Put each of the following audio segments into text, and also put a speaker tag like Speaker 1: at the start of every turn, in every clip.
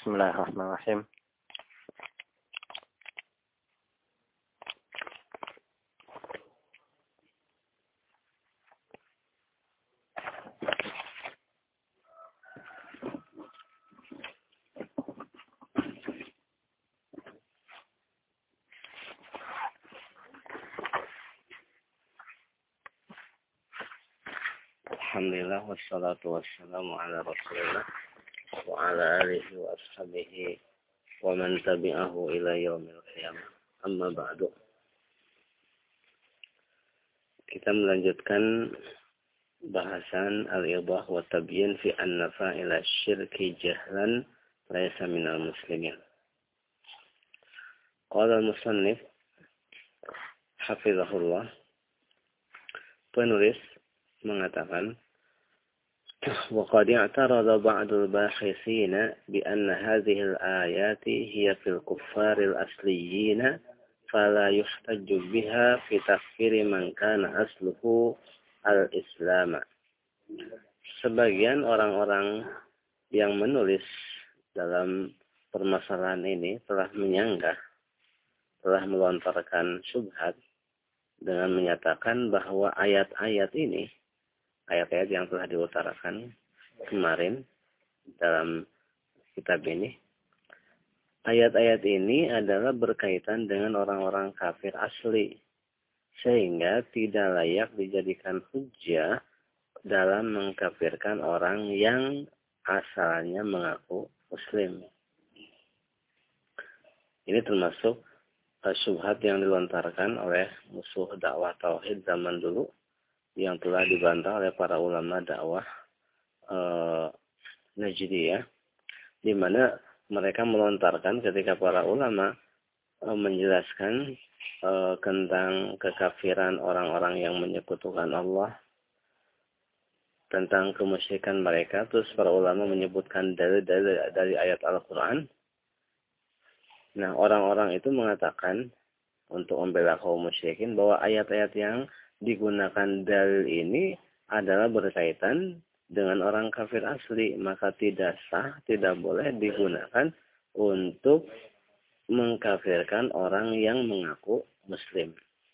Speaker 1: Bismillahirrahmanirrahim. Alhamdulillah wassalatu wassalamu ala Rasulillah wa ala alihi wa ashabihi wa man tabi'ahu ila yaumil qiyamah. Amma ba'du. Kita melanjutkan bahasan al-idah wa tabyin fi an-nafa ila syirki jahlan laysa minal muslimin. Qala al-musannif hafizahullah, penulis mengatakan, وقد اعترض بعض الباحثين بأن هذه الآيات هي في الكفار الأصليين فلا يحتج بها في تكفير من كان أصله الإسلام. Sebagian orang-orang yang menulis dalam permasalahan ini telah menyanggah, telah melontarkan syubhat dengan menyatakan bahwa ayat-ayat ini, ayat-ayat yang telah diutarakan kemarin dalam kitab ini, ayat-ayat ini adalah berkaitan dengan orang-orang kafir asli, sehingga tidak layak dijadikan hujjah dalam mengkafirkan orang yang asalnya mengaku muslim. Ini termasuk syubhat yang dilontarkan oleh musuh dakwah tauhid zaman dulu, yang telah dibantah oleh para ulama dakwah Najdiyah, di mana mereka melontarkan ketika para ulama menjelaskan tentang kekafiran orang-orang yang menyekutukan Allah, tentang kemusyrikan mereka. Terus para ulama menyebutkan dalil-dalil dari ayat Al-Quran. Nah, orang-orang itu mengatakan untuk membela kaum musyrikin bahwa ayat-ayat yang digunakan dalil ini adalah berkaitan dengan orang kafir asli, maka tidak sah, tidak boleh digunakan untuk mengkafirkan orang yang mengaku muslim.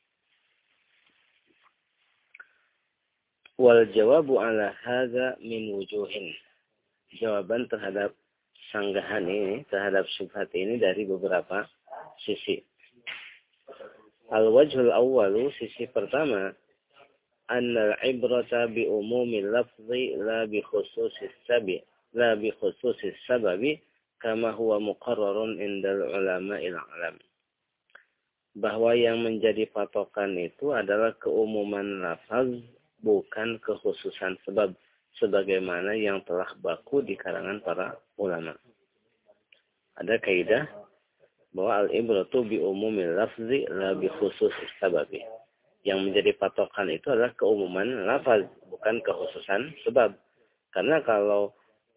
Speaker 1: Wal jawabu ala hadza min wujuhin. Jawaban terhadap sanggahan ini, terhadap syubhat ini dari beberapa sisi. Al-wajhul awwalu, sisi pertama, anna al-ibrata bi umumil lafzi la bi khususis sababi kama huwa muqarrarun indal ulama'il alam. Bahwa yang menjadi patokan itu adalah keumuman lafaz, bukan kekhususan sebab, sebagaimana yang telah baku di kalangan para ulama. Ada kaidah bahwa al-ibratu bi umumil lafzi la bi khususis sababi. Yang menjadi patokan itu adalah keumuman lafaz, bukan kekhususan sebab. Karena kalau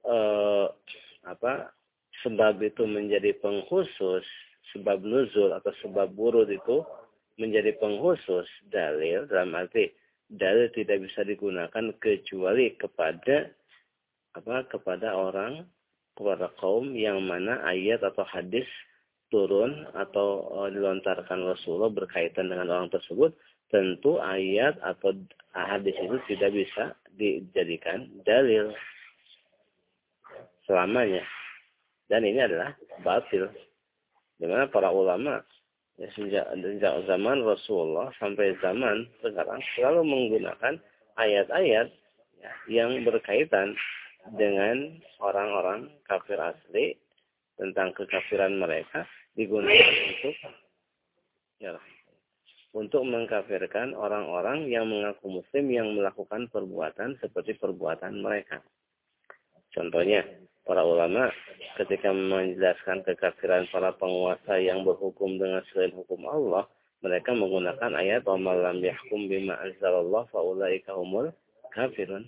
Speaker 1: sebab itu menjadi pengkhusus, sebab nuzul atau sebab wurud itu menjadi pengkhusus dalil, dalam arti dalil tidak bisa digunakan kecuali kepada kepada kaum yang mana ayat atau hadis turun atau dilontarkan Rasulullah berkaitan dengan orang tersebut, tentu ayat atau hadis itu tidak bisa dijadikan dalil selamanya. Dan ini adalah batil. Di mana para ulama sejak zaman Rasulullah sampai zaman sekarang selalu menggunakan ayat-ayat yang berkaitan dengan orang-orang kafir asli, tentang kekafiran mereka, digunakan untuk mengkafirkan orang-orang yang mengaku muslim yang melakukan perbuatan seperti perbuatan mereka. Contohnya, para ulama ketika menjelaskan kekafiran para penguasa yang berhukum dengan selain hukum Allah, mereka menggunakan ayat wa man lam yahkum bima anzalallah fa ulaika humul kafirun.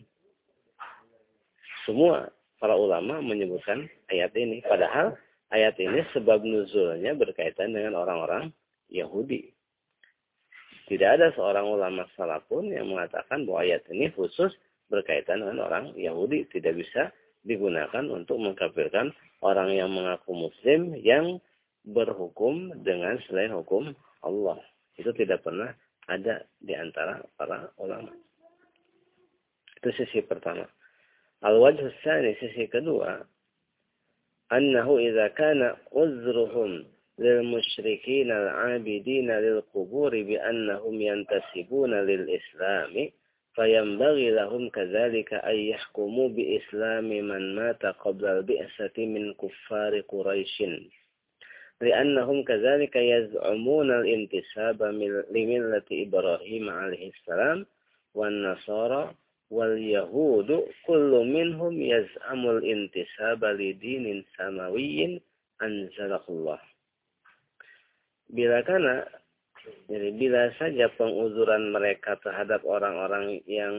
Speaker 1: Semua para ulama menyebutkan ayat ini, padahal ayat ini sebab nuzulnya berkaitan dengan orang-orang Yahudi. Tidak ada seorang ulama salaf pun yang mengatakan bahwa ayat ini khusus berkaitan dengan orang Yahudi. Tidak bisa digunakan untuk mengkafirkan orang yang mengaku muslim yang berhukum dengan selain hukum Allah. Itu tidak pernah ada di antara para ulama. Itu sisi pertama. Al-wajh tsani, sisi kedua, annahu idza kana uzruhum lil musyrikin al-'abidin lil qubur bi annahum yantasibuna lil islami fayambaghi lahum kadzalika ay yahkumu bi islami man mata qabla al-bi'sati min kuffari quraisy li'annahum kadzalika yaz'umuna al-intisaba li millati Ibrahim alaihi salam wan nasara wal yahudu kullu minhum yaz'amul intisaba li dinin samawiyyin anzalahullah. Bila saja penguzuran mereka terhadap orang-orang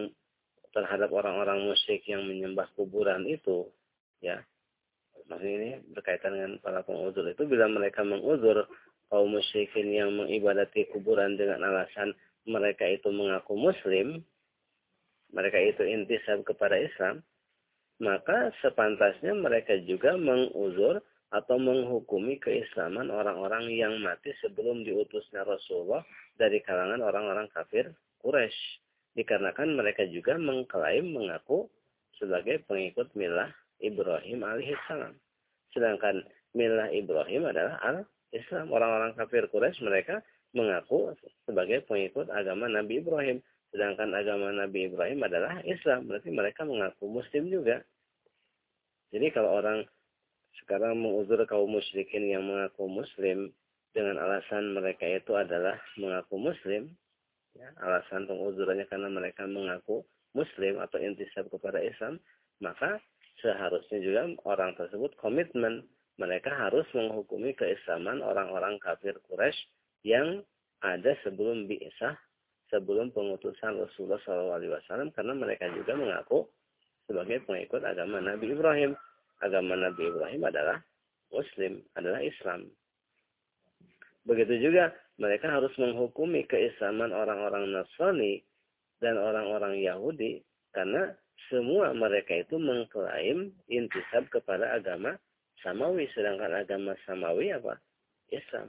Speaker 1: musyrik yang menyembah kuburan itu, ya, maksudnya ini berkaitan dengan para penguzur itu, bila mereka menguzur kaum musyrikin yang mengibadati kuburan dengan alasan mereka itu mengaku muslim, mereka itu intisab kepada Islam, maka sepantasnya mereka juga menguzur atau menghukumi keislaman orang-orang yang mati sebelum diutusnya Rasulullah dari kalangan orang-orang kafir Quraisy. Dikarenakan mereka juga mengklaim mengaku sebagai pengikut milah Ibrahim alaihissalam. Sedangkan milah Ibrahim adalah al-Islam. Orang-orang kafir Quraisy mereka mengaku sebagai pengikut agama Nabi Ibrahim. Sedangkan agama Nabi Ibrahim adalah Islam. Berarti mereka mengaku Muslim juga. Jadi kalau orang sekarang menguzur kaum musyrikin yang mengaku Muslim dengan alasan mereka itu adalah mengaku Muslim, ya, alasan penguzurannya karena mereka mengaku Muslim atau intisab kepada Islam, maka seharusnya juga orang tersebut komitmen. Mereka harus menghukumi keislaman orang-orang kafir Quraisy yang ada sebelum bi'sah, sebelum pengutusan Rasulullah SAW, karena mereka juga mengaku sebagai pengikut agama Nabi Ibrahim. Agama Nabi Ibrahim adalah Muslim, adalah Islam. Begitu juga mereka harus menghukumi keislaman orang-orang Nasrani dan orang-orang Yahudi, karena semua mereka itu mengklaim intisab kepada agama Samawi, sedangkan agama Samawi apa? Islam.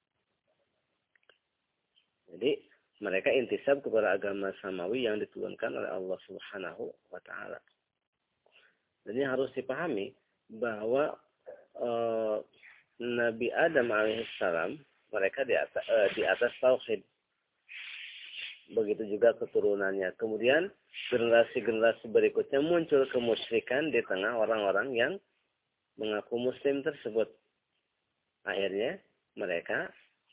Speaker 1: Jadi mereka intisab kepada agama Samawi yang diturunkan oleh Allah Subhanahu wa taala. Jadi harus dipahami bahwa Nabi Adam alaihissalam mereka di atas tauhid. Begitu juga keturunannya. Kemudian generasi-generasi berikutnya muncul kemusyrikan di tengah orang-orang yang mengaku Muslim tersebut. Akhirnya mereka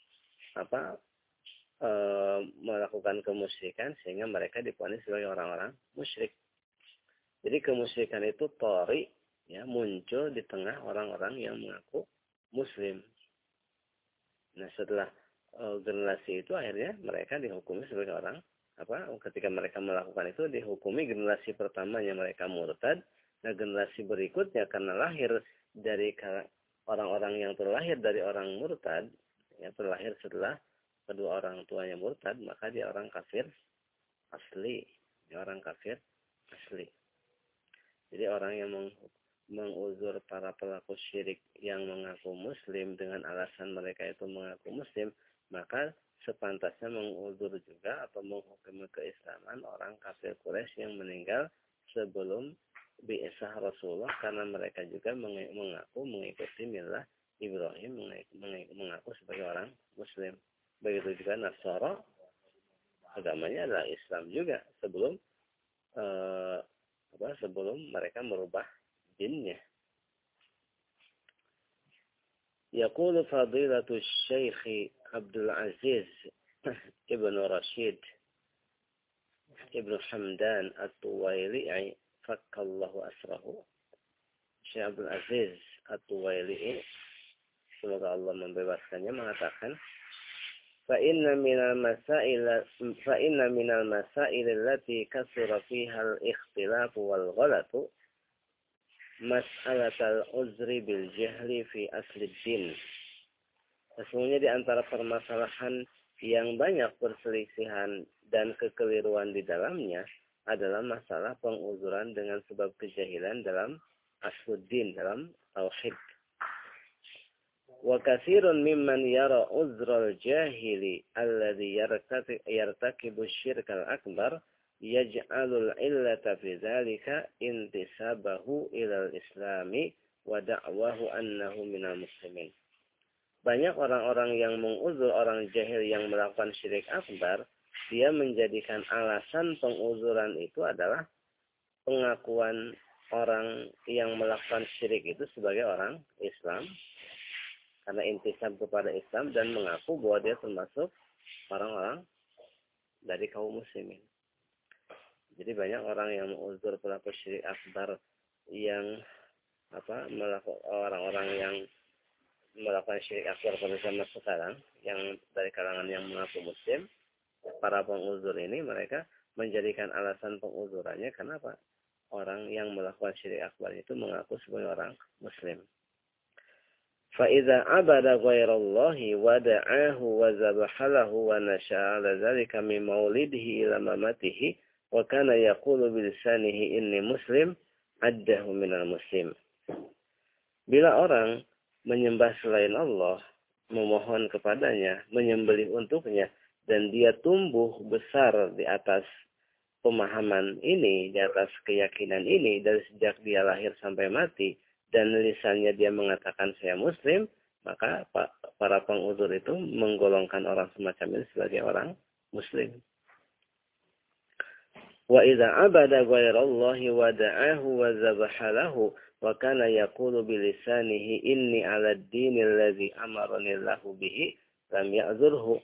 Speaker 1: melakukan kemusyrikan sehingga mereka diponis sebagai orang-orang musyrik. Jadi kemusyrikan itu tori, ya, muncul di tengah orang-orang yang mengaku Muslim. Nah, setelah generasi itu akhirnya mereka dihukumi sebagai orang ketika mereka melakukan itu dihukumi generasi pertamanya mereka murtad. Nah, generasi berikutnya karena lahir dari orang-orang yang terlahir dari orang murtad, yang terlahir setelah kedua orang tuanya murtad, maka dia orang kafir asli, dia orang kafir asli. Jadi orang yang menguzur para pelaku syirik yang mengaku Muslim dengan alasan mereka itu mengaku Muslim, maka sepantasnya menguzur juga atau menghukumi keislaman orang kafir Quraisy yang meninggal sebelum bi'sah Rasulullah, karena mereka juga mengaku mengikuti milah Ibrahim, mengaku sebagai orang Muslim. Begitu juga Nasara, agamanya adalah Islam juga sebelum sebelum mereka merubah dinnya. Yaqulu fadilatu Syekh Abdul Aziz Ibn Rashid Ibn Hamdan At-Tuwaili'i fakkallahu asrahu. Syekh Abdul Aziz At-Tuwaili'i, semoga Allah membebaskannya, mengatakan فإن من المسائل التي كثر فيها الاختلاف والغلط مسألة العذر بالجهل في أصل الدين. Sesungguhnya di antara permasalahan yang banyak perselisihan dan kekeliruan di dalamnya adalah masalah penguzuran dengan sebab kejahilan dalam asluddin dalam tauhid. Wa katsirun mimman yara uzral jahili alladhi yartakibu syirkal akbar yaj'alul illata fi dzalika intisabahu ilal islami wa da'wahu annahu minal muslimin. Banyak orang-orang yang menguzur orang jahil yang melakukan syirik akbar, dia menjadikan alasan penguzuran itu adalah pengakuan orang yang melakukan syirik itu sebagai orang Islam, karena intisab kepada Islam dan mengaku bahwa dia termasuk orang-orang dari kaum muslimin. Jadi banyak orang yang menguzur pelaku syirik akbar yang melakukan orang-orang yang melakukan syirik akbar pada zaman sekarang yang dari kalangan yang mengaku muslim. Para penguzur ini mereka menjadikan alasan penguzurannya karena apa? Orang yang melakukan syirik akbar itu mengaku sebagai orang muslim. فَإِذَا عَبَدَ غَيْرَ اللَّهِ وَدَعَاهُ وَذَبَحَ لَهُ وَنَشَأَ عَلَى ذَلِكَ مِنْ مَوْلِدِهِ إِلَى مَمَاتِهِ وَكَانَ يَقُولُ بِلِسَانِهِ إِنِّي مُسْلِمٌ عَدَّهُ مِنَ الْمُسْلِمِ. Bila orang menyembah selain Allah, memohon kepadanya, menyembelih untuknya, dan dia tumbuh besar di atas pemahaman ini, di atas keyakinan ini dari sejak dia lahir sampai mati, dan lisannya dia mengatakan saya muslim, maka para penguzur itu menggolongkan orang semacam ini sebagai orang muslim. Wa idza abada ghairallahi wa da'ahu wa zabaha lahu wa kana yaqulu bi lisanihi inni 'ala ad-dini alladhi amarani Allahu bihi lam ya'zurhu.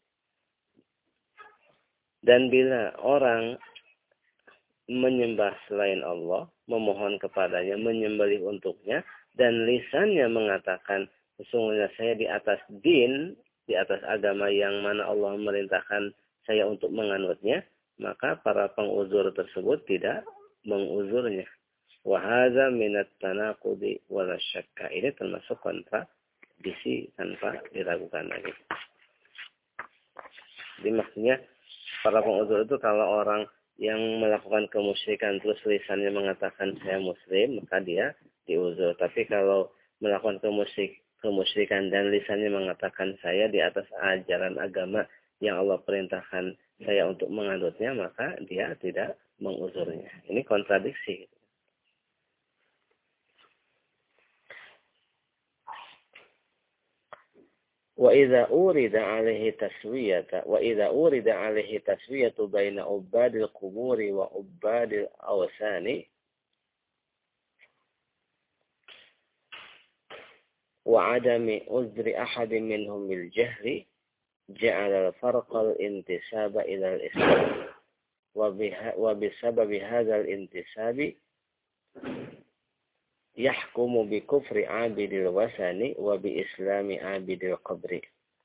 Speaker 1: Dan bila orang menyembah selain Allah, memohon kepadanya, menyembelih untuknya, dan lisannya mengatakan, sesungguhnya saya di atas din, di atas agama yang mana Allah memerintahkan saya untuk menganutnya, maka para penguzur tersebut tidak menguzurnya. Wa hadza minat tanaqudi wala syakka. Ini termasuk kontradiksi tanpa diragukan lagi. Jadi maksudnya para penguzur itu kalau orang yang melakukan kemusyrikan terus lisannya mengatakan saya muslim, maka dia diuzur. Tapi kalau melakukan kemusyrikan dan lisannya mengatakan saya di atas ajaran agama yang Allah perintahkan saya untuk menganutnya, maka dia tidak menguzurnya. Ini kontradiksi. وإذا أورد عليه تسوية بين عباد القبور وعباد الأوثان وعدم عذر أحد منهم بالجهل جعل الفرق الانتساب إلى الإسلام وبسبب هذا الانتساب yahkumu bi kufri abidil wasani wa bi islami abidil qabri.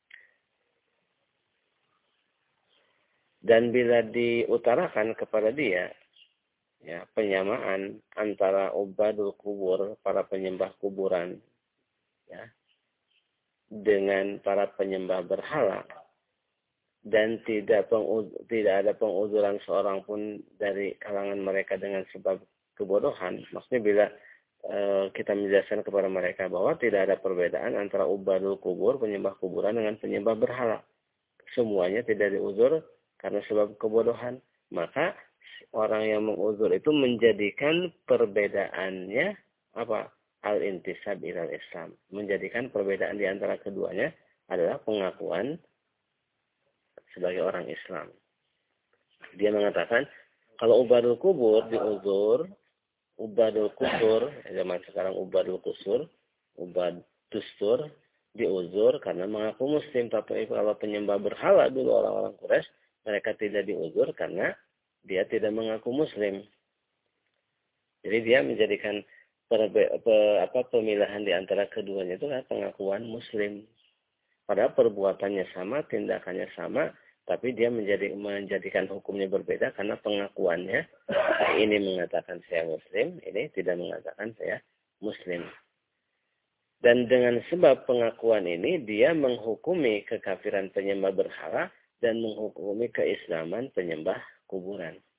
Speaker 1: Dan bila diutarakan kepada dia ya penyamaan antara ubadul kubur, para penyembah kuburan ya, dengan para penyembah berhala, dan tidak ada penguzuran seorang pun dari kalangan mereka dengan sebab kebodohan. Maksudnya bila kita menjelaskan kepada mereka bahwa tidak ada perbedaan antara ubadul kubur, penyembah kuburan, dengan penyembah berhala. Semuanya tidak diuzur karena sebab kebodohan. Maka orang yang menguzur itu menjadikan perbedaannya apa? Al-intisab ilal Islam. Menjadikan perbedaan di antara keduanya adalah pengakuan sebagai orang Islam. Dia mengatakan kalau ubadul kubur diuzur, ubadul kusur, zaman sekarang ubadul kusur, ubad dustur, diuzur karena mengaku muslim. Tapi kalau penyembah berhala dulu orang-orang Quraisy, mereka tidak diuzur karena dia tidak mengaku muslim. Jadi dia menjadikan pemilahan di antara keduanya itu adalah pengakuan muslim. Padahal perbuatannya sama, tindakannya sama, tapi dia menjadikan hukumnya berbeda karena pengakuannya. Ini mengatakan saya muslim, ini tidak mengatakan saya muslim. Dan dengan sebab pengakuan ini, dia menghukumi kekafiran penyembah berhala dan menghukumi keislaman penyembah kuburan.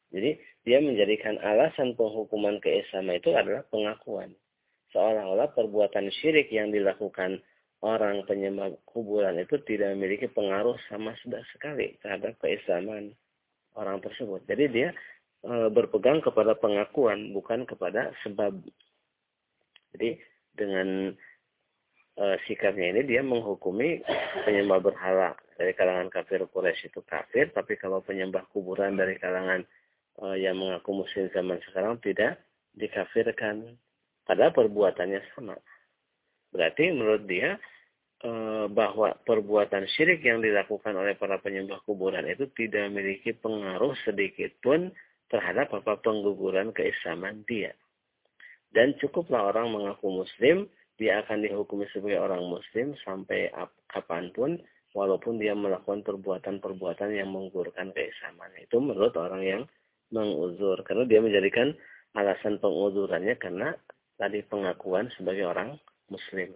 Speaker 1: Jadi dia menjadikan alasan penghukuman keislaman itu adalah pengakuan. Seolah-olah perbuatan syirik yang dilakukan orang penyembah kuburan itu tidak memiliki pengaruh sama sekali terhadap keislaman orang tersebut. Jadi dia berpegang kepada pengakuan, bukan kepada sebab. Jadi dengan sikapnya ini dia menghukumi penyembah berhala dari kalangan kafir Quraisy itu kafir, tapi kalau penyembah kuburan dari kalangan yang mengaku muslim zaman sekarang tidak dikafirkan. Padahal perbuatannya sama. Berarti menurut dia bahwa perbuatan syirik yang dilakukan oleh para penyembah kuburan itu tidak memiliki pengaruh sedikit pun terhadap pengguguran keislaman dia. Dan cukuplah orang mengaku muslim, dia akan dihukumi sebagai orang muslim sampai kapanpun, walaupun dia melakukan perbuatan-perbuatan yang menggugurkan keislaman. Itu menurut orang yang menguzur. Karena dia menjadikan alasan penguzurannya karena tadi pengakuan sebagai orang muslim.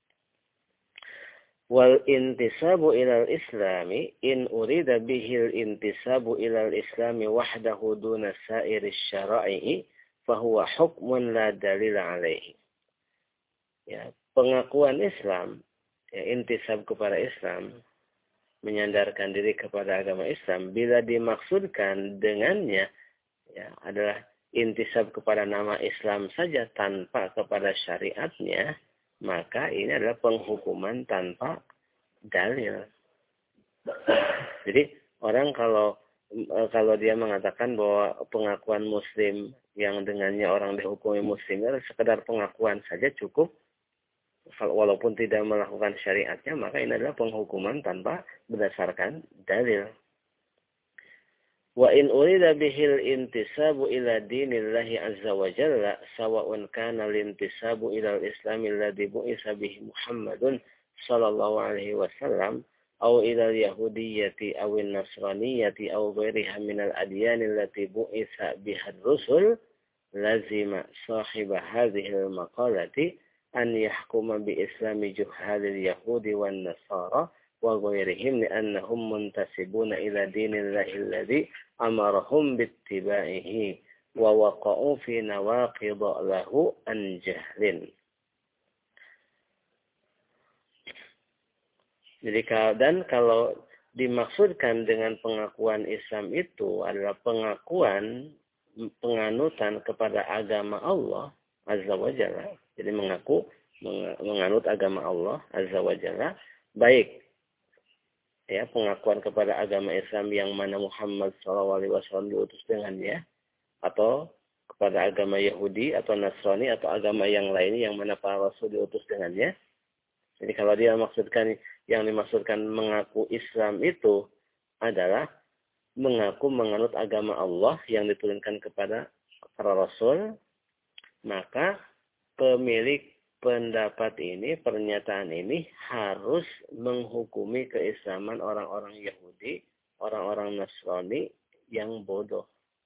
Speaker 1: Wal intisabu ilal islami in urida bihil intisabu ilal islami wahdahu duna sa'iris syara'i fahuwa hukmun la dalila alaihi. Ya, pengakuan Islam, ya, intisab kepada Islam, menyandarkan diri kepada agama Islam, bila dimaksudkan dengannya ya, adalah intisab kepada nama Islam saja tanpa kepada syariatnya, maka ini adalah penghukuman tanpa dalil. Jadi orang kalau dia mengatakan bahwa pengakuan muslim yang dengannya orang dihukumi muslim adalah sekedar pengakuan saja cukup, walaupun tidak melakukan syariatnya, maka ini adalah penghukuman tanpa berdasarkan dalil. Wa in urida bihil intisabu ila dinillahi azza wa jalla sawa'un kana lintisabu ila al-islam alladhi bu'isa bihi Muhammadun sallallahu alaihi wasallam aw ila al-yahudiyyati aw an-nasraniyyati aw ghairiha min al-adyan allati bu'isa biha ar-rusul lazima sahiba hadhihi al-maqalati an yahkuma bi islami juhalil yahudi wan nasara wa ghairihim li'annahum muntasibuna ila dinillahi alladhi amarahum bittiba'ihi wa waqa'u fi nawaqid lahu an jahlin. Jadi dan kalau dimaksudkan dengan pengakuan Islam itu adalah pengakuan penganutan kepada agama Allah azza wa jalla. Jadi menganut agama Allah azza wa jalla, baik ya pengakuan kepada agama Islam yang mana Muhammad SAW diutus dengannya, atau kepada agama Yahudi atau Nasrani atau agama yang lain yang mana para Rasul diutus dengannya. Jadi kalau dia yang dimaksudkan mengaku Islam itu adalah mengaku menganut agama Allah yang diturunkan kepada para Rasul, maka pemilik pendapat ini, pernyataan ini harus menghukumi keislaman orang-orang Yahudi, orang-orang Nasrani yang bodoh.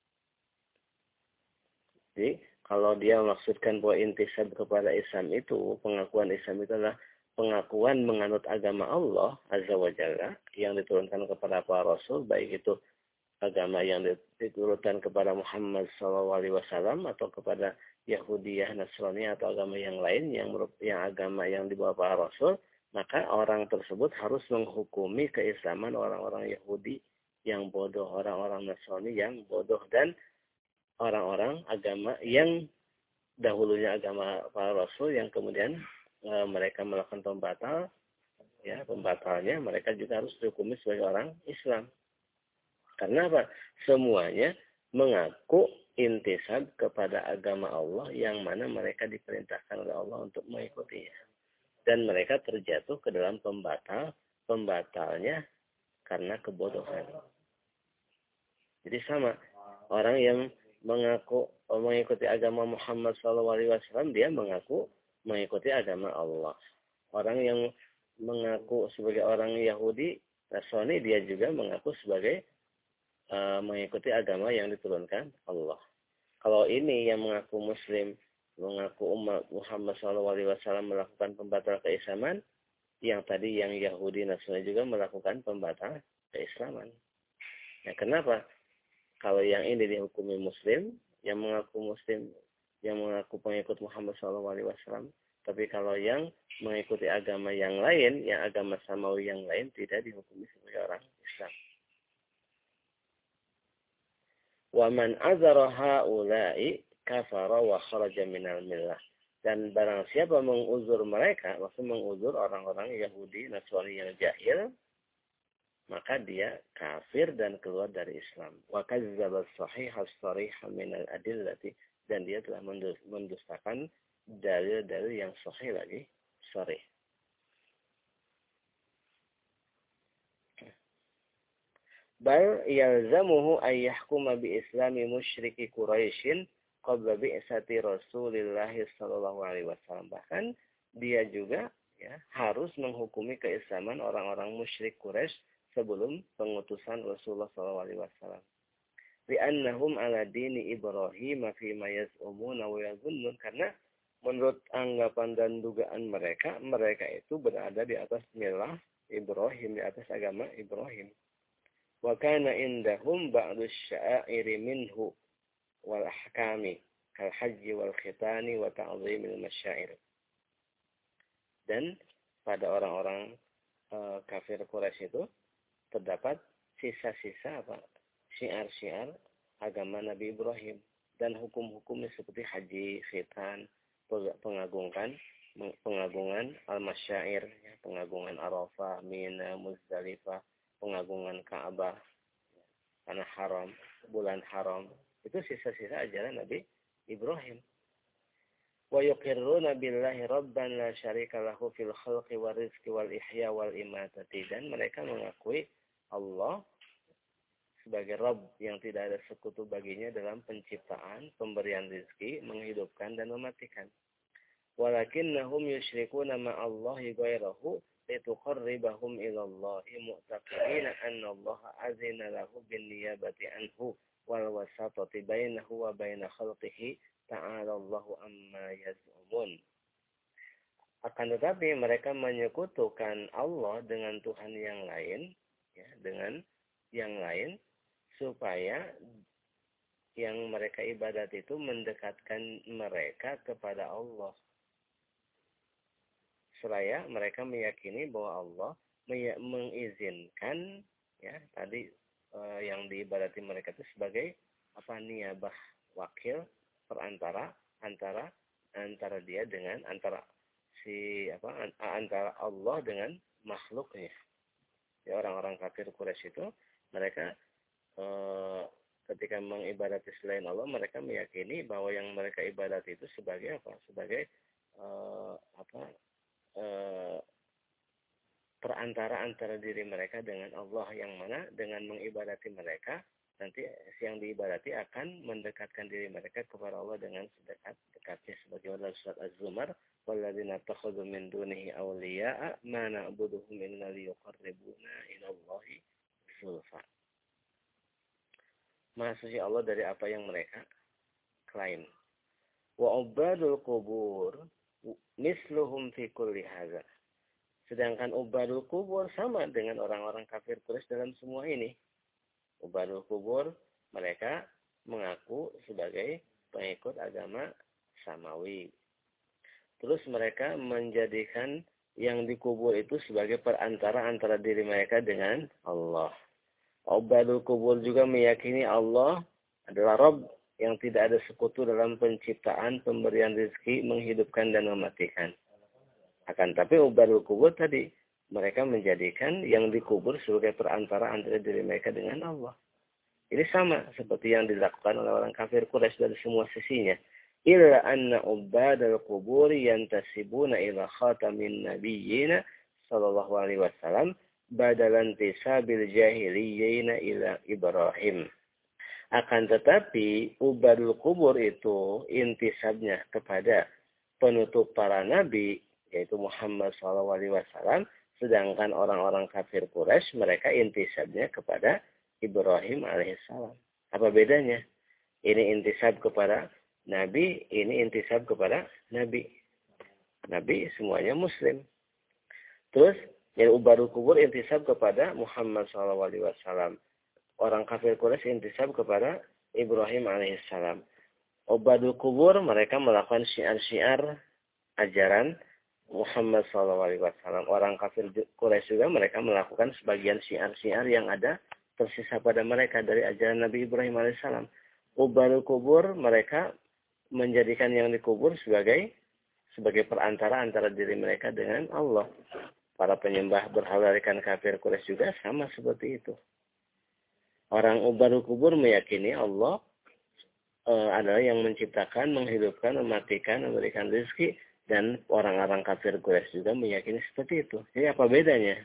Speaker 1: Jadi, kalau dia maksudkan bahwa intisab kepada Islam itu, pengakuan Islam itu adalah pengakuan menganut agama Allah Azza wa Jalla yang diturunkan kepada para Rasul, baik itu agama yang diturunkan kepada Muhammad SAW atau kepada Yahudiyah, Nasrani atau agama yang lain yang agama yang dibawa para Rasul, maka orang tersebut harus menghukumi keislaman orang-orang Yahudi yang bodoh, orang-orang Nasrani yang bodoh, dan orang-orang agama yang dahulunya agama para Rasul yang kemudian mereka melakukan pembatalnya mereka juga harus dihukumi sebagai orang Islam. Karena apa? Semuanya mengaku intisab kepada agama Allah yang mana mereka diperintahkan oleh Allah untuk mengikutinya. Dan mereka terjatuh ke dalam pembatalnya karena kebodohan. Jadi sama, orang yang mengaku mengikuti agama Muhammad SAW, dia mengaku mengikuti agama Allah. Orang yang mengaku sebagai orang Yahudi, Nasrani, dia juga mengaku sebagai mengikuti agama yang diturunkan Allah. Kalau ini yang mengaku Muslim, mengaku umat Muhammad SAW melakukan pembatal keislaman, yang tadi yang Yahudi Nasrani juga melakukan pembatal keislaman. Nah, kenapa? Kalau yang ini dihukumi muslim, yang mengaku muslim, yang mengaku pengikut Muhammad SAW. Tapi kalau yang mengikuti agama yang lain, yang agama samawi yang lain, tidak dihukumi sebagai orang Islam. Wa man azara haula'i kafara wa kharaja minal millah. Dan barang siapa menguzur mereka, maksud menguzur orang-orang Yahudi, Nasrani yang jahil, maka dia kafir dan keluar dari Islam. Wa kazzaba as-sahih as-sarih min al-adillati, dan dia telah mendustakan dalil-dalil yang sahih lagi, sharih. Bal yalzamuhu ay yahkuma bi islami musyriki Quraisyin qabla bi'sati Rasulillah sallallahu alaihi wasallam. Bahkan dia juga ya harus menghukumi keislaman orang-orang musyrik Quraisy sebelum pengutusan Rasulullah sallallahu alaihi wasallam. Li'annahum ala dini Ibrahim fi ma yaz'umuna wa yazunnun, karena menurut anggapan dan dugaan mereka itu berada di atas milah Ibrahim, di atas agama Ibrahim. Wa kana indahum ba'du sya'iri minhu wal ahkami kal haji wal khitani wa ta'zimil masyair. Dan pada orang-orang kafir Quraisy itu terdapat sisa-sisa syiar-syiar agama Nabi Ibrahim dan hukum-hukumnya seperti haji, khitan, pengagungan al-masyair, pengagungan Arafah, Mina, Muzdalifah, pengagungan Ka'bah, tanah haram, bulan haram. Itu sisa-sisa ajaran Nabi Ibrahim. Wa yuqirruna billahi rabban la syarika lahu fil khalqi wal rizqi wal ihya wal imatati. Dan mereka mengakui Allah sebagai Rabb yang tidak ada sekutu baginya dalam penciptaan, pemberian rezeki, menghidupkan dan mematikan. Walakinnahum yusyrikuna ma'allahi ghairahu lituqarribahum ila Allahi mu'taqidina anna Allah azina lahu bin niyabati anhu wal wasatati bainahu wa baina khalqihi ta'ala Allahu amma yaz'umun. Akan tetapi mereka menyekutukan Allah dengan Tuhan yang lain, ya, dengan yang lain, supaya yang mereka ibadat itu mendekatkan mereka kepada Allah. Seraya mereka meyakini bahwa Allah mengizinkan, ya, tadi yang diibadati mereka itu sebagai niyabah, wakil perantara antara dia dengan antara Allah dengan makhluknya. Ya, orang-orang kafir Quraisy itu mereka ketika mengibadati selain Allah, mereka meyakini bahwa yang mereka ibadati itu sebagai sebagai perantara antara diri mereka dengan Allah, yang mana dengan mengibadati mereka nanti yang diibadati akan mendekatkan diri mereka kepada Allah dengan sedekat-dekatnya, sebagaimana surat Az-Zumar, walladzina takhadhu min dunihi awliya'a ma na'buduhum illa liyuqarribuna ila Allahi zulfa. Maha suci Allah dari apa yang mereka klaim. Wa ubadul qubur misluhum fi kulli hadza. Sedangkan ubadul kubur sama dengan orang-orang kafir Quraisy dalam semua ini. Ubadul kubur mereka mengaku sebagai pengikut agama samawi. Terus mereka menjadikan yang dikubur itu sebagai perantara antara diri mereka dengan Allah. Ubadul kubur juga meyakini Allah adalah Rabb yang tidak ada sekutu dalam penciptaan, pemberian rezeki, menghidupkan dan mematikan. Akan tapi ubadul kubur tadi mereka menjadikan yang dikubur sebagai perantara antara diri mereka dengan Allah. Ini sama seperti yang dilakukan oleh orang kafir Quraisy dari semua sisinya. Illa anna ubadal quburi yantasibuna ila khatamin nabiyyina sallallahu alaihi wasallam badalan tisabil jahiliyina ila Ibrahim. Akan tetapi ubadul kubur itu intisabnya kepada penutup para nabi, yaitu Muhammad SAW, sedangkan orang-orang kafir Quraisy mereka intisabnya kepada Ibrahim alaihissalam. Apa bedanya? Ini intisab kepada nabi, ini intisab kepada nabi. Nabi semuanya muslim. Terus yang ubadul kubur intisab kepada Muhammad SAW. orang kafir Quraisy intisab kepada Ibrahim alaihissalam. Ubadul kubur mereka melakukan syiar-syiar ajaran Muhammad SAW. Orang kafir Quraisy juga mereka melakukan sebagian syiar-syiar yang ada tersisa pada mereka dari ajaran Nabi Ibrahim alaihissalam. Ubadul kubur mereka menjadikan yang dikubur sebagai perantara antara diri mereka dengan Allah. Para penyembah berhala rekan kafir Quraisy juga sama seperti itu. Orang ubadul kubur meyakini Allah adalah yang menciptakan, menghidupkan, mematikan, memberikan rezeki, dan orang-orang kafir Quraisy juga meyakini seperti itu. Jadi apa bedanya?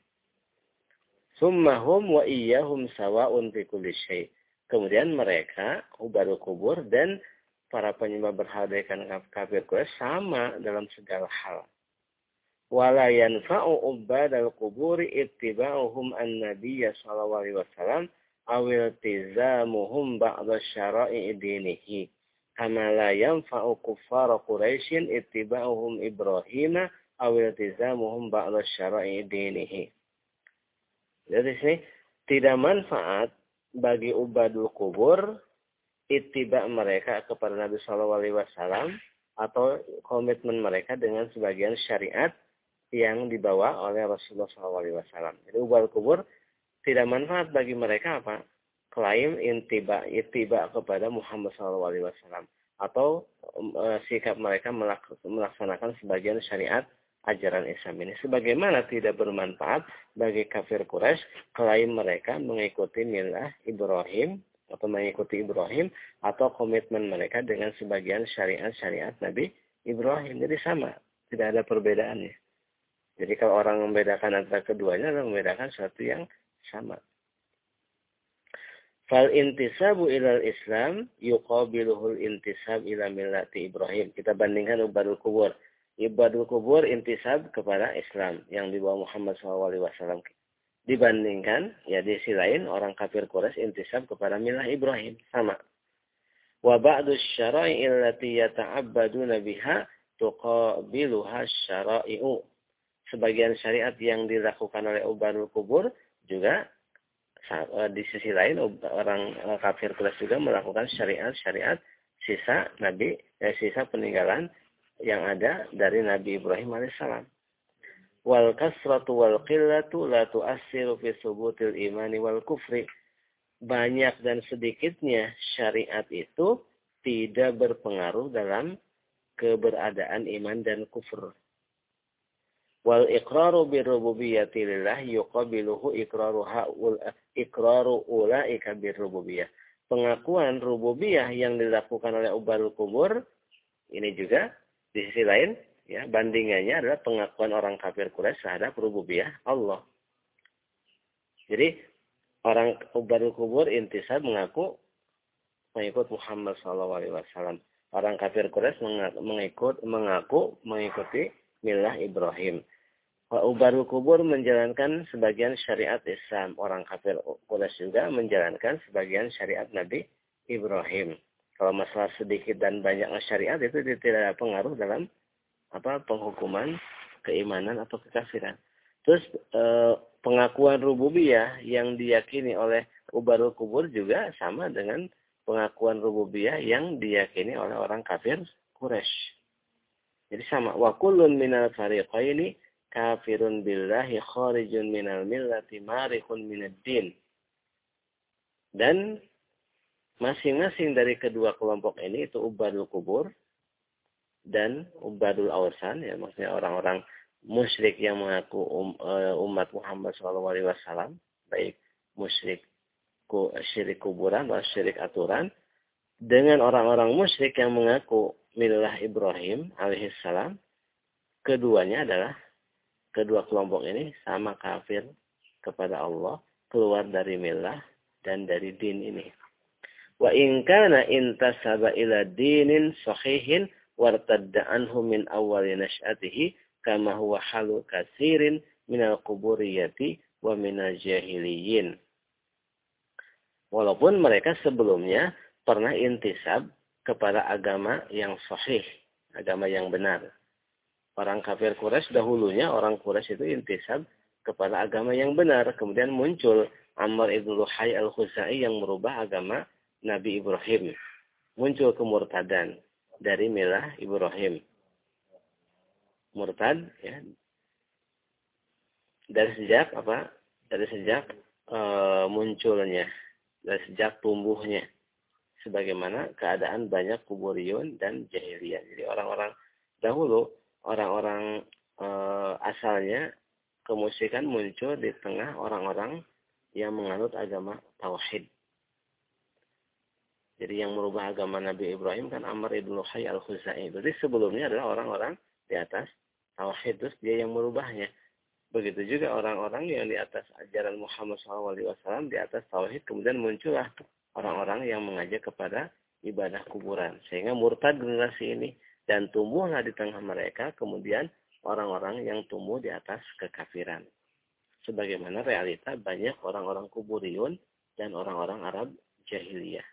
Speaker 1: Summahum wa iyyahum sawa'un fi kulli syai'. Kemudian mereka ubadul kubur dan para penyembah berhala rekan kafir Quraisy sama dalam segala hal. Wala yanfa'u ubadal kuburi ittiba'uhum an-nabiy sallallahu alaihi wasallam awil tizamuhum ba'da syara'i dinihi kama la yanfa'u kuffar Quraisyin ittiba'uhum Ibrahim awil tizamuhum ba'da syara'i dinihi. Jadi sini tidak manfaat bagi ubadul kubur ittiba mereka kepada Nabi sallallahu alaihi wasallam atau komitmen mereka dengan sebagian syariat yang dibawa oleh Rasulullah sallallahu alaihi wasallam. Jadi ubadul kubur tidak manfaat bagi mereka apa? Klaim ittiba kepada Muhammad SAW atau sikap mereka melaksanakan sebagian syariat ajaran Islam ini. Sebagaimana tidak bermanfaat bagi kafir Quraisy klaim mereka mengikuti milah Ibrahim atau mengikuti Ibrahim atau komitmen mereka dengan sebagian syariat Nabi Ibrahim. Jadi sama, tidak ada perbedaannya. Jadi kalau orang membedakan antara keduanya adalah membedakan sesuatu yang sama. Fal intisabu ilal Islam yuqabiluhul intisab ila millati Ibrahim. Kita bandingkan ubadul kubur. Ubadul kubur intisab kepada Islam yang dibawa Muhammad SAW. Dibandingkan ya di sisi lain orang kafir Quraisy intisab kepada milah Ibrahim, sama. Wa ba'du syara'i allati yata'abbaduna biha tuqabiluha syara'i'u. Sebagian syariat yang dilakukan oleh ubadul kubur juga di sisi lain orang kafir Quraisy juga melakukan syariat sisa peninggalan yang ada dari Nabi Ibrahim alaihissalam. Wal kasratu wal qillatu la tu'assiru fi subutil imani wal kufri. Banyak dan sedikitnya syariat itu tidak berpengaruh dalam keberadaan iman dan kufur. Wal iqraru birrububiyyati lillah yuqabiluhu iqraru ulaika birrububiyyah. Pengakuan rububiyah yang dilakukan oleh ubadul kubur ini juga di sisi lain ya bandingannya adalah pengakuan orang kafir Quraisy terhadap rububiyah Allah. Jadi orang ubadul kubur intisab mengaku mengikut Muhammad SAW. Orang kafir Quraisy mengaku mengikuti milah Ibrahim. Ubadul kubur menjalankan sebagian syariat Islam. Orang kafir Quraisy juga menjalankan sebagian syariat Nabi Ibrahim. Kalau masalah sedikit dan banyak syariat itu tidak ada pengaruh dalam penghukuman keimanan atau kekafiran. Terus pengakuan rububiyah yang diyakini oleh ubadul kubur juga sama dengan pengakuan rububiyah yang diyakini oleh orang kafir Quraisy. Jadi sama. Wa kullun minal fariqaini kafirun billahi kharijun minal millati marihun minad din. Dan masing-masing dari kedua kelompok ini itu ubadul kubur dan ubadul awsan, ya maksudnya orang-orang musyrik yang mengaku umat Muhammad SAW, baik musyrik syirik kuburan atau syirik aturan, dengan orang-orang musyrik yang mengaku milah Ibrahim alaihissalam, keduanya adalah kedua kelompok ini sama kafir kepada Allah, keluar dari milah dan dari din ini. Wa in kana intasaba ila dinin sahihin wartadda anhu min awwali nash'atihi kama huwa halu katsirin minal quburiyati wa minal jahiliyin. Walaupun mereka sebelumnya pernah intisab kepada agama yang sahih, agama yang benar. Orang kafir Quraisy dahulunya, orang Quraisy itu intisab kepada agama yang benar. Kemudian muncul Amr ibn Luhai al-Khuzai yang merubah agama Nabi Ibrahim. Muncul kemurtadan dari milah Ibrahim. Murtad ya. Dari sejak apa? Dari sejak munculnya, dari sejak tumbuhnya. Sebagaimana keadaan banyak kuburiyun dan jahiliyah. Jadi orang-orang dahulu, orang-orang asalnya kemusyrikan muncul di tengah orang-orang yang menganut agama tauhid. Jadi yang merubah agama Nabi Ibrahim kan Amr ibn Luhai al-Khuzai. Jadi sebelumnya adalah orang-orang di atas tauhid, terus dia yang merubahnya. Begitu juga orang-orang yang di atas ajaran Muhammad SAW di atas tauhid, kemudian muncullah orang-orang yang mengajak kepada ibadah kuburan. Sehingga murtad generasi ini dan tumbuhlah di tengah mereka kemudian orang-orang yang tumbuh di atas kekafiran. Sebagaimana realita banyak orang-orang kuburiyun dan orang-orang Arab jahiliyah.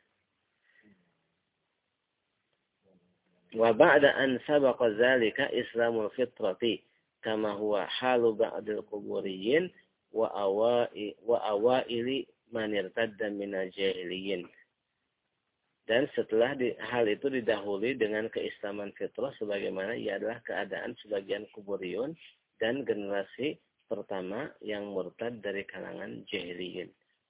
Speaker 1: Wa ba'da an sabaqa dzalika islamul fitrati kama huwa halu ba'dil kuburiyin wa awaili man irtadda minal jahiliyin. Dan setelah hal itu didahului dengan keislaman fitrah sebagaimana ia adalah keadaan sebagian kuburiyun dan generasi pertama yang murtad dari kalangan jahiliyin.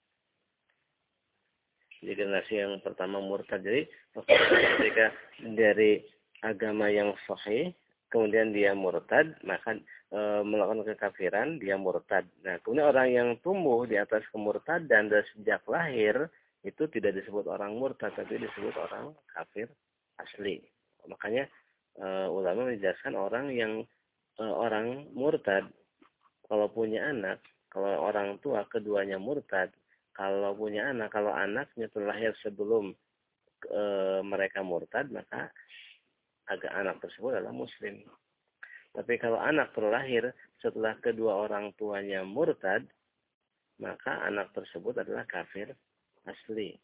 Speaker 1: Jadi generasi yang pertama murtad, jadi ketika dari agama yang sahih kemudian dia murtad, maka melakukan kekafiran, dia murtad. Nah, kemudian orang yang tumbuh di atas kemurtadan dan sejak lahir, itu tidak disebut orang murtad, tapi disebut orang kafir asli. Makanya ulama menjelaskan orang yang orang murtad, kalau punya anak, kalau orang tua keduanya murtad, kalau punya anak, kalau anaknya terlahir sebelum mereka murtad, maka anak tersebut adalah muslim. Tapi kalau anak terlahir setelah kedua orang tuanya murtad, maka anak tersebut adalah kafir asli.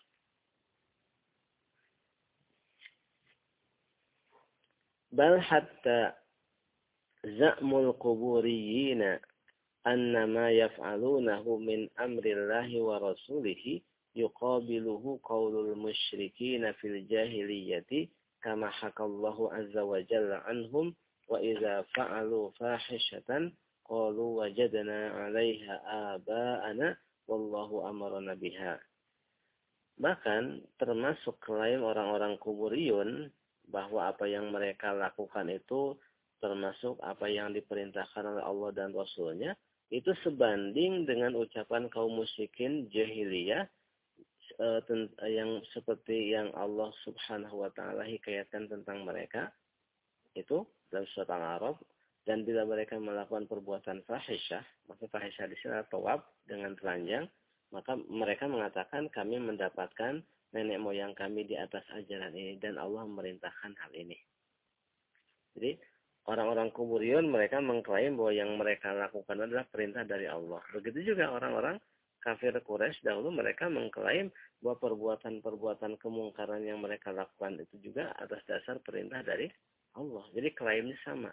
Speaker 1: Bal hatta za'mul quburiyina anna ma yaf'alunahu min amrillahi wa rasulihi yuqabiluhu qawlul musyrikina fil jahiliyati kama hakallahu azza wa jalla anhum wa idza fa'alu fahishatan qalu wajadna 'alaiha aba'ana wallahu amarna biha. Bahkan termasuk klaim orang-orang kuburiyun bahwa apa yang mereka lakukan itu termasuk apa yang diperintahkan oleh Allah dan Rasulnya, itu sebanding dengan ucapan kaum musyrikin jahiliyah yang seperti yang Allah Subhanahu wa taala hikayatkan tentang mereka itu dalam surat Al-A'raf. Dan bila mereka melakukan perbuatan fahisyah, maka fahisyah di sini adalah tawab dengan telanjang, maka mereka mengatakan kami mendapatkan nenek moyang kami di atas ajaran ini dan Allah memerintahkan hal ini. Jadi orang-orang kuburiyun mereka mengklaim bahwa yang mereka lakukan adalah perintah dari Allah. Begitu juga orang-orang kafir Quraisy dahulu mereka mengklaim bahwa perbuatan-perbuatan kemungkaran yang mereka lakukan itu juga atas dasar perintah dari Allah. Jadi klaimnya sama.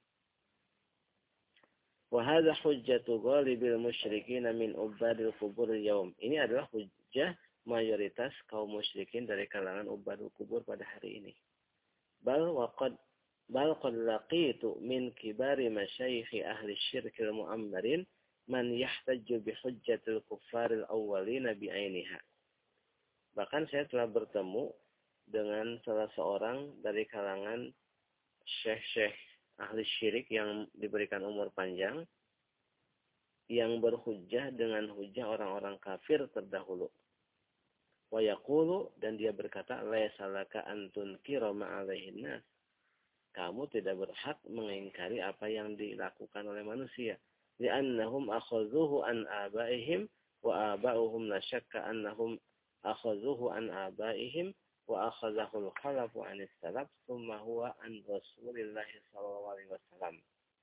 Speaker 1: Wa hadza hujjatu ghalibil musyrikin min ubadil qubur yaum. Ini adalah hujjah mayoritas kaum musyrikin dari kalangan ubadul kubur pada hari ini. Bal qad laqitu min kibari masyayikh ahli syirkil mu'ammarin man yahtajju bi hujjatil kuffaril awwalina bi ainiha. Bahkan saya telah bertemu dengan salah seorang dari kalangan syekh-syekh ahli syirik yang diberikan umur panjang yang berhujjah dengan hujjah orang-orang kafir terdahulu. Wa yaqulu, dan dia berkata, laisa laka an tunkira ma 'alaihin nas. Kamu tidak berhak mengingkari apa yang dilakukan oleh manusia. Li'annahum akhadhuhu an abaihim wa aba'uhum la syakka annahum akhadhuhu an abaihim wa akhadhahu al-khalafu an as-salaf thumma huwa an Rasulillah sallallahu alaihi wasallam.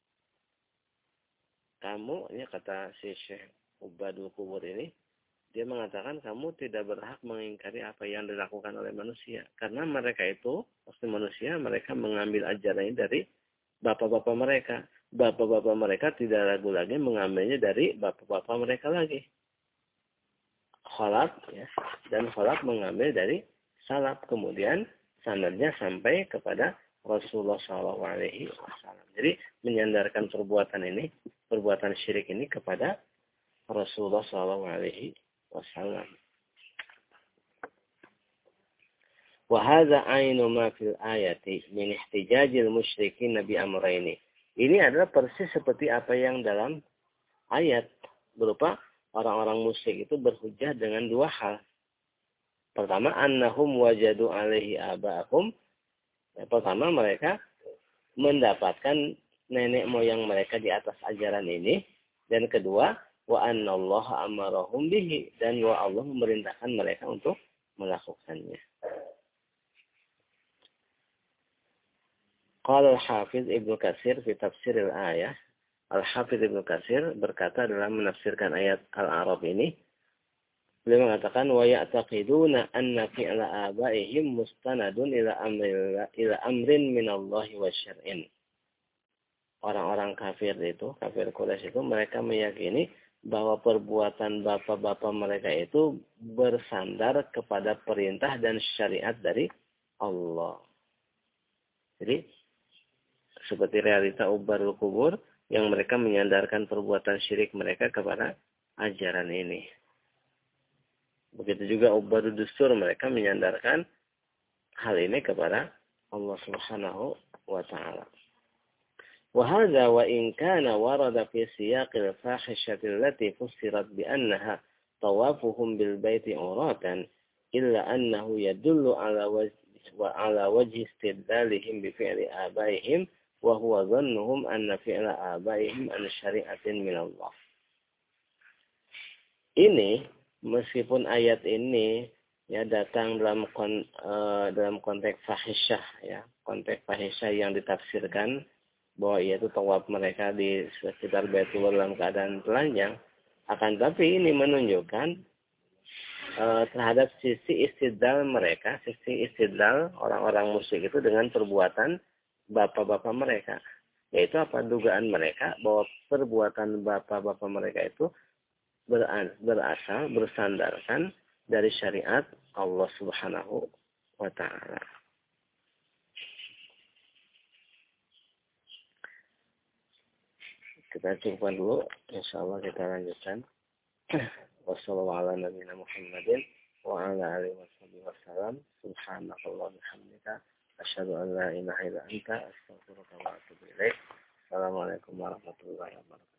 Speaker 1: Kamu, ini kata si Syekh Ubadul Kubur ini, dia mengatakan kamu tidak berhak mengingkari apa yang dilakukan oleh manusia. Karena mereka itu, pasti manusia, mereka mengambil ajarannya dari bapak-bapak mereka. Bapak-bapak mereka tidak ragu lagi mengambilnya dari bapak-bapak mereka lagi. kholaf, ya, dan kholaf mengambil dari salaf, kemudian sanadnya sampai kepada Rasulullah SAW. Jadi menyandarkan perbuatan ini, perbuatan syirik ini kepada Rasulullah SAW. Wahada ainu ma fil ayati min ihtijajil musyrikin nabi amrayni. Ini adalah persis seperti apa yang dalam ayat berupa orang-orang musyrik itu berhujjah dengan dua hal. Pertama, annahum wajadu alaihi aba'ahum. Pertama, mereka mendapatkan nenek moyang mereka di atas ajaran ini. Dan kedua, wa annallaha amarahum bihi. Dan wa Allah memerintahkan mereka untuk melakukannya. Qala al-Hafiz Ibnu Katsir fi tafsir al-ayah. Al-Hafiz Ibnu Katsir berkata dalam menafsirkan ayat Al-A'raf ini, beliau mengatakan wa ya'taqiduna anna fi'la abaihim mustanadun ila amrin minallahi wa syar'in. Orang-orang kafir itu, kafir Quraisy itu, mereka meyakini bahwa perbuatan bapak-bapak mereka itu bersandar kepada perintah dan syariat dari Allah. Jadi seperti realita ubarul kubur yang mereka menyandarkan perbuatan syirik mereka kepada ajaran ini. Begitu juga ubarul dustur, mereka menyandarkan hal ini kepada Allah Subhanahu wa taala. Wa hadza wa in kana warada fi siyaqil fahishati allati fussirat bi annaha tawafuhum bil baiti uratan illa annahu yadullu ala wajhi istidlalihim bi fi'li abaihim wa huwa dhannuhum anna fi'la abaihim an syari'atin min Allah. Ini meskipun ayat ini ya datang dalam konteks fahisyah, ya, konteks fahisyah yang ditafsirkan bahwa yaitu tawaf mereka di sekitar Baitullah dalam keadaan telanjang, akan tapi ini menunjukkan terhadap sisi istidlal mereka, sisi istidlal orang-orang musyrik itu dengan perbuatan bapak-bapak mereka. Yaitu apa? Dugaan mereka bahwa perbuatan bapak-bapak mereka itu berasal, bersandarkan dari syariat Allah Subhanahu wa ta'ala. Kita cukupkan dulu. InsyaAllah kita lanjutkan. Wassalamualaikum Muhammadin wa ala alihi wasallam. Subhanakallah bihamdika. Asyhadu an la ilaha illa anta astaghfiruka wa atubu ilaik. Assalamualaikum warahmatullahi wabarakatuh.